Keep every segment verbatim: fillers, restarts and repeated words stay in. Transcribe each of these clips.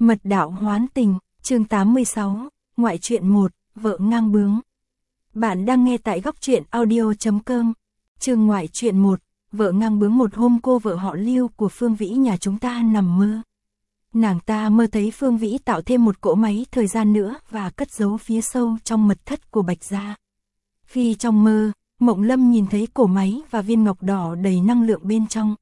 Mật đạo hoán tình, chương tám mươi sáu, ngoại truyện một, vợ ngang bướng. Bạn đang nghe tại góc truyện audio chấm com. Chương ngoại truyện một, vợ ngang bướng. Một hôm cô vợ họ Lưu của Phương Vĩ nhà chúng ta nằm mơ. Nàng ta mơ thấy Phương Vĩ tạo thêm một cỗ máy thời gian nữa và cất giấu phía sâu trong mật thất của Bạch gia. Khi trong mơ, Mộng Lâm nhìn thấy cổ máy và viên ngọc đỏ đầy năng lượng bên trong.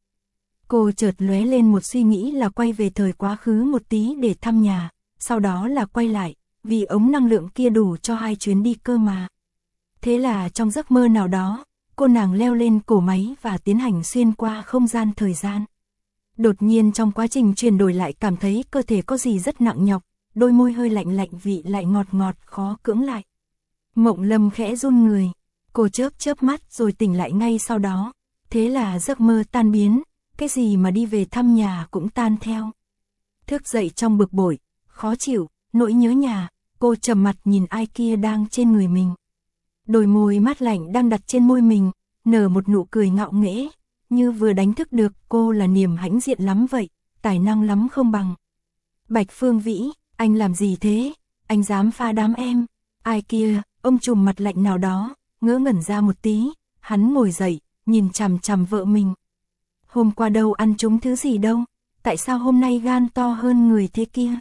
Cô chợt lóe lên một suy nghĩ là quay về thời quá khứ một tí để thăm nhà, sau đó là quay lại, vì ống năng lượng kia đủ cho hai chuyến đi cơ mà. Thế là trong giấc mơ nào đó, cô nàng leo lên cổ máy và tiến hành xuyên qua không gian thời gian. Đột nhiên trong quá trình chuyển đổi lại cảm thấy cơ thể có gì rất nặng nhọc, đôi môi hơi lạnh lạnh vị lại ngọt ngọt khó cưỡng lại. Mộng Lâm khẽ run người, cô chớp chớp mắt rồi tỉnh lại ngay sau đó. Thế là giấc mơ tan biến, cái gì mà đi về thăm nhà cũng tan theo. Thức dậy trong bực bội, khó chịu, nỗi nhớ nhà, cô trầm mặt nhìn ai kia đang trên người mình. Đôi môi mát lạnh đang đặt trên môi mình, nở một nụ cười ngạo nghễ, như vừa đánh thức được cô là niềm hãnh diện lắm vậy, tài năng lắm không bằng. Bạch Phương Vĩ, anh làm gì thế? Anh dám phá đám em? Ai kia? Ông trùm mặt lạnh nào đó, ngỡ ngẩn ra một tí, hắn ngồi dậy, nhìn chằm chằm vợ mình. Hôm qua đâu ăn trúng thứ gì đâu, tại sao hôm nay gan to hơn người thế kia?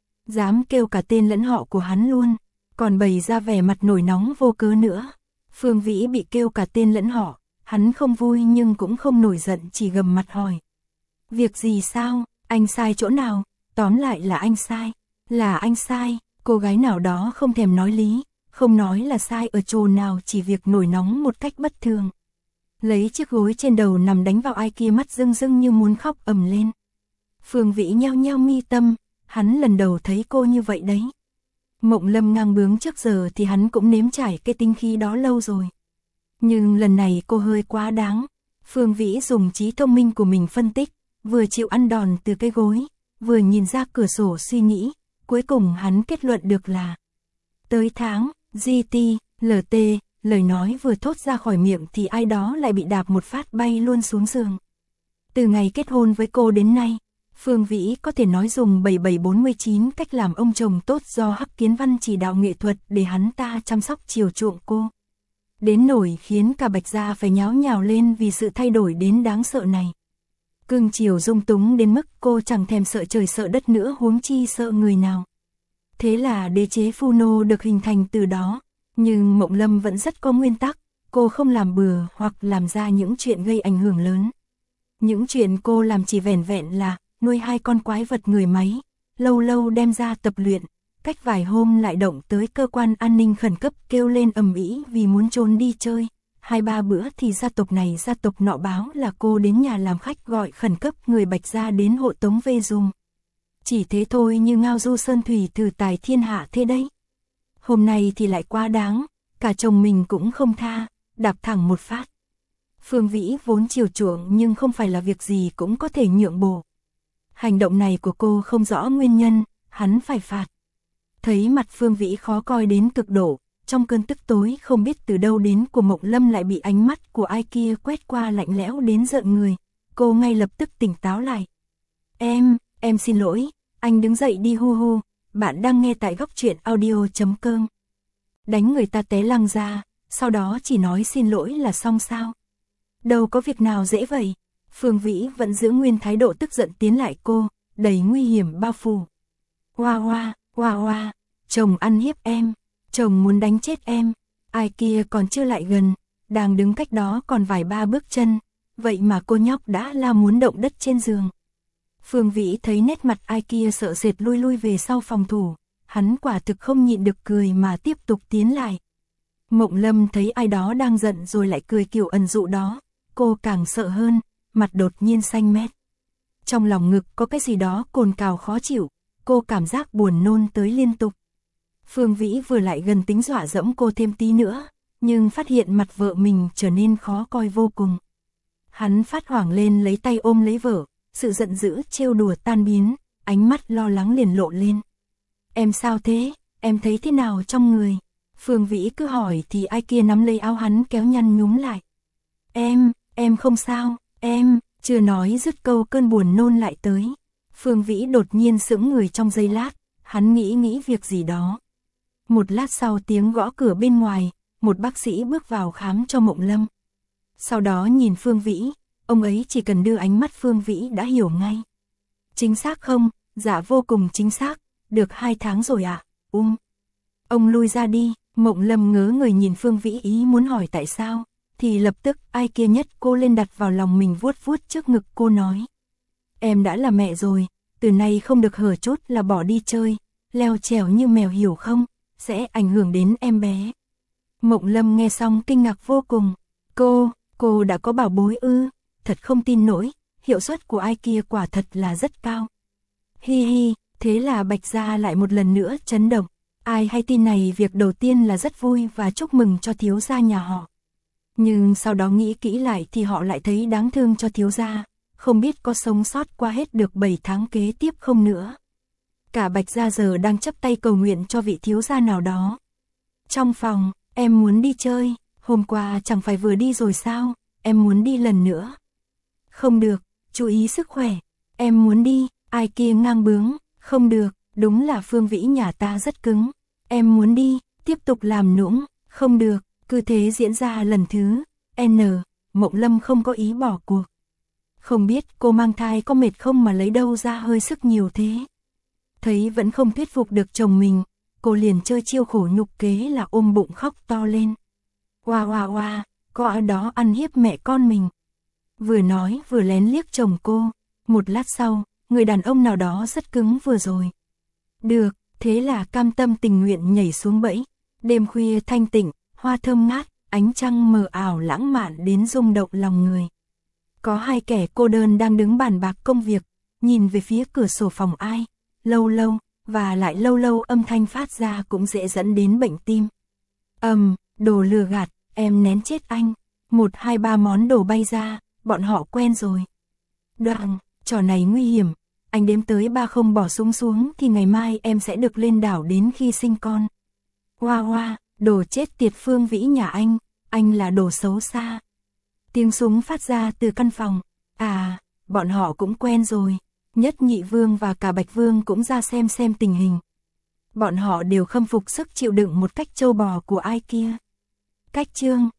Dám kêu cả tên lẫn họ của hắn luôn, còn bày ra vẻ mặt nổi nóng vô cớ nữa. Phương Vĩ bị kêu cả tên lẫn họ, hắn không vui nhưng cũng không nổi giận, chỉ gầm mặt hỏi. Việc gì sao, anh sai chỗ nào? Tóm lại là anh sai, là anh sai. Cô gái nào đó không thèm nói lý, không nói là sai ở chỗ nào, chỉ việc nổi nóng một cách bất thường. Lấy chiếc gối trên đầu nằm đánh vào ai kia, mắt rưng rưng như muốn khóc ầm lên. Phương Vĩ nheo nheo mi tâm, hắn lần đầu thấy cô như vậy đấy. Mộng Lâm ngang bướng trước giờ thì hắn cũng nếm trải cái tinh khí đó lâu rồi. Nhưng lần này cô hơi quá đáng. Phương Vĩ dùng trí thông minh của mình phân tích, vừa chịu ăn đòn từ cái gối, vừa nhìn ra cửa sổ suy nghĩ, cuối cùng hắn kết luận được là tới tháng, giê tê, lờ tê, lời nói vừa thốt ra khỏi miệng thì ai đó lại bị đạp một phát bay luôn xuống giường. Từ ngày kết hôn với cô đến nay, Phương Vĩ có thể nói dùng bảy bảy bốn mươi chín cách làm ông chồng tốt do Hắc Kiến Văn chỉ đạo nghệ thuật để hắn ta chăm sóc chiều chuộng cô. Đến nỗi khiến cả Bạch gia phải nháo nhào lên vì sự thay đổi đến đáng sợ này. Cưng chiều dung túng đến mức cô chẳng thèm sợ trời sợ đất nữa, huống chi sợ người nào. Thế là đế chế Phu Nô được hình thành từ đó. Nhưng Mộng Lâm vẫn rất có nguyên tắc, cô không làm bừa hoặc làm ra những chuyện gây ảnh hưởng lớn. Những chuyện cô làm chỉ vẻn vẹn là nuôi hai con quái vật người máy, lâu lâu đem ra tập luyện, cách vài hôm lại động tới cơ quan an ninh khẩn cấp kêu lên ầm ĩ vì muốn trốn đi chơi. Hai ba bữa thì gia tộc này gia tộc nọ báo là cô đến nhà làm khách, gọi khẩn cấp người Bạch gia đến hộ tống về dùng. Chỉ thế thôi như ngao du sơn thủy thử tài thiên hạ thế đấy. Hôm nay thì lại quá đáng, cả chồng mình cũng không tha, đạp thẳng một phát. Phương Vĩ vốn chiều chuộng nhưng không phải là việc gì cũng có thể nhượng bộ. Hành động này của cô không rõ nguyên nhân, hắn phải phạt. Thấy mặt Phương Vĩ khó coi đến cực độ, trong cơn tức tối không biết từ đâu đến của Mộng Lâm lại bị ánh mắt của ai kia quét qua lạnh lẽo đến rợn người. Cô ngay lập tức tỉnh táo lại. Em, em xin lỗi, anh đứng dậy đi hu hu. Bạn đang nghe tại góc truyện audio chấm com. Đánh người ta té lăng ra, sau đó chỉ nói xin lỗi là xong sao? Đâu có việc nào dễ vậy. Phương Vĩ vẫn giữ nguyên thái độ tức giận tiến lại cô, đầy nguy hiểm bao phủ. Hoa hoa, hoa hoa, chồng ăn hiếp em, chồng muốn đánh chết em. Ai kia còn chưa lại gần, đang đứng cách đó còn vài ba bước chân, vậy mà cô nhóc đã la muốn động đất trên giường. Phương Vĩ thấy nét mặt ai kia sợ sệt lui lui về sau phòng thủ, hắn quả thực không nhịn được cười mà tiếp tục tiến lại. Mộng Lâm thấy ai đó đang giận rồi lại cười kiểu ẩn dụ đó, cô càng sợ hơn, mặt đột nhiên xanh mét. Trong lòng ngực có cái gì đó cồn cào khó chịu, cô cảm giác buồn nôn tới liên tục. Phương Vĩ vừa lại gần tính dọa dẫm cô thêm tí nữa, nhưng phát hiện mặt vợ mình trở nên khó coi vô cùng. Hắn phát hoảng lên lấy tay ôm lấy vợ. Sự giận dữ trêu đùa tan biến, ánh mắt lo lắng liền lộ lên. Em sao thế, em thấy thế nào trong người? Phương Vĩ cứ hỏi thì ai kia nắm lấy áo hắn kéo nhăn nhúm lại. Em, em không sao, em, chưa nói dứt câu cơn buồn nôn lại tới. Phương Vĩ đột nhiên sững người trong giây lát, hắn nghĩ nghĩ việc gì đó. Một lát sau tiếng gõ cửa bên ngoài, một bác sĩ bước vào khám cho Mộng Lâm. Sau đó nhìn Phương Vĩ, ông ấy chỉ cần đưa ánh mắt Phương Vĩ đã hiểu ngay. Chính xác không? Dạ vô cùng chính xác, được hai tháng rồi ạ. À? Um. Ông lui ra đi, Mộng Lâm ngớ người nhìn Phương Vĩ ý muốn hỏi tại sao, thì lập tức ai kia nhất cô lên đặt vào lòng mình vuốt vuốt trước ngực cô nói. Em đã là mẹ rồi, từ nay không được hở chút là bỏ đi chơi, leo trèo như mèo hiểu không, sẽ ảnh hưởng đến em bé. Mộng Lâm nghe xong kinh ngạc vô cùng, cô, cô đã có bảo bối ư, thật không tin nổi, hiệu suất của ai kia quả thật là rất cao. Hi hi, thế là Bạch Gia lại một lần nữa chấn động, ai hay tin này việc đầu tiên là rất vui và chúc mừng cho thiếu gia nhà họ. Nhưng sau đó nghĩ kỹ lại thì họ lại thấy đáng thương cho thiếu gia, không biết có sống sót qua hết được bảy tháng kế tiếp không nữa. Cả Bạch Gia giờ đang chắp tay cầu nguyện cho vị thiếu gia nào đó. Trong phòng, em muốn đi chơi, hôm qua chẳng phải vừa đi rồi sao, em muốn đi lần nữa. Không được, chú ý sức khỏe, em muốn đi, ai kia ngang bướng, không được, đúng là Phương Vĩ nhà ta rất cứng, em muốn đi, tiếp tục làm nũng, không được, cứ thế diễn ra lần thứ N, Mộng Lâm không có ý bỏ cuộc. Không biết cô mang thai có mệt không mà lấy đâu ra hơi sức nhiều thế. Thấy vẫn không thuyết phục được chồng mình, cô liền chơi chiêu khổ nhục kế là ôm bụng khóc to lên. Oa oa oa, có ở đó ăn hiếp mẹ con mình. Vừa nói vừa lén liếc chồng cô, một lát sau, người đàn ông nào đó rất cứng vừa rồi. Được, thế là cam tâm tình nguyện nhảy xuống bẫy. Đêm khuya thanh tịnh, hoa thơm ngát, ánh trăng mờ ảo lãng mạn đến rung động lòng người. Có hai kẻ cô đơn đang đứng bàn bạc công việc, nhìn về phía cửa sổ phòng ai, lâu lâu, và lại lâu lâu âm thanh phát ra cũng dễ dẫn đến bệnh tim. Ầm, um, đồ lừa gạt, em nén chết anh. Một hai ba món đồ bay ra, bọn họ quen rồi. Đoạn, trò này nguy hiểm, anh đếm tới ba không bỏ súng xuống thì ngày mai em sẽ được lên đảo đến khi sinh con. Hoa hoa, đồ chết tiệt Phương Vĩ nhà anh, anh là đồ xấu xa. Tiếng súng phát ra từ căn phòng, à, bọn họ cũng quen rồi. Nhất Nhị Vương và cả Bạch Vương cũng ra xem xem tình hình. Bọn họ đều khâm phục sức chịu đựng một cách trâu bò của ai kia. Cách chương